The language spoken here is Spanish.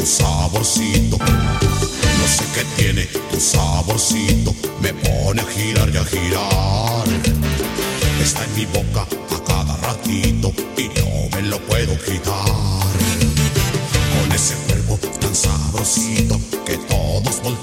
saborcito. No sé qué tiene tu saborcito, me pone a girar y a girar. Está en mi boca a cada ratito y no me lo puedo quitar. Con ese cuerpo tan sabrosito que todos voltean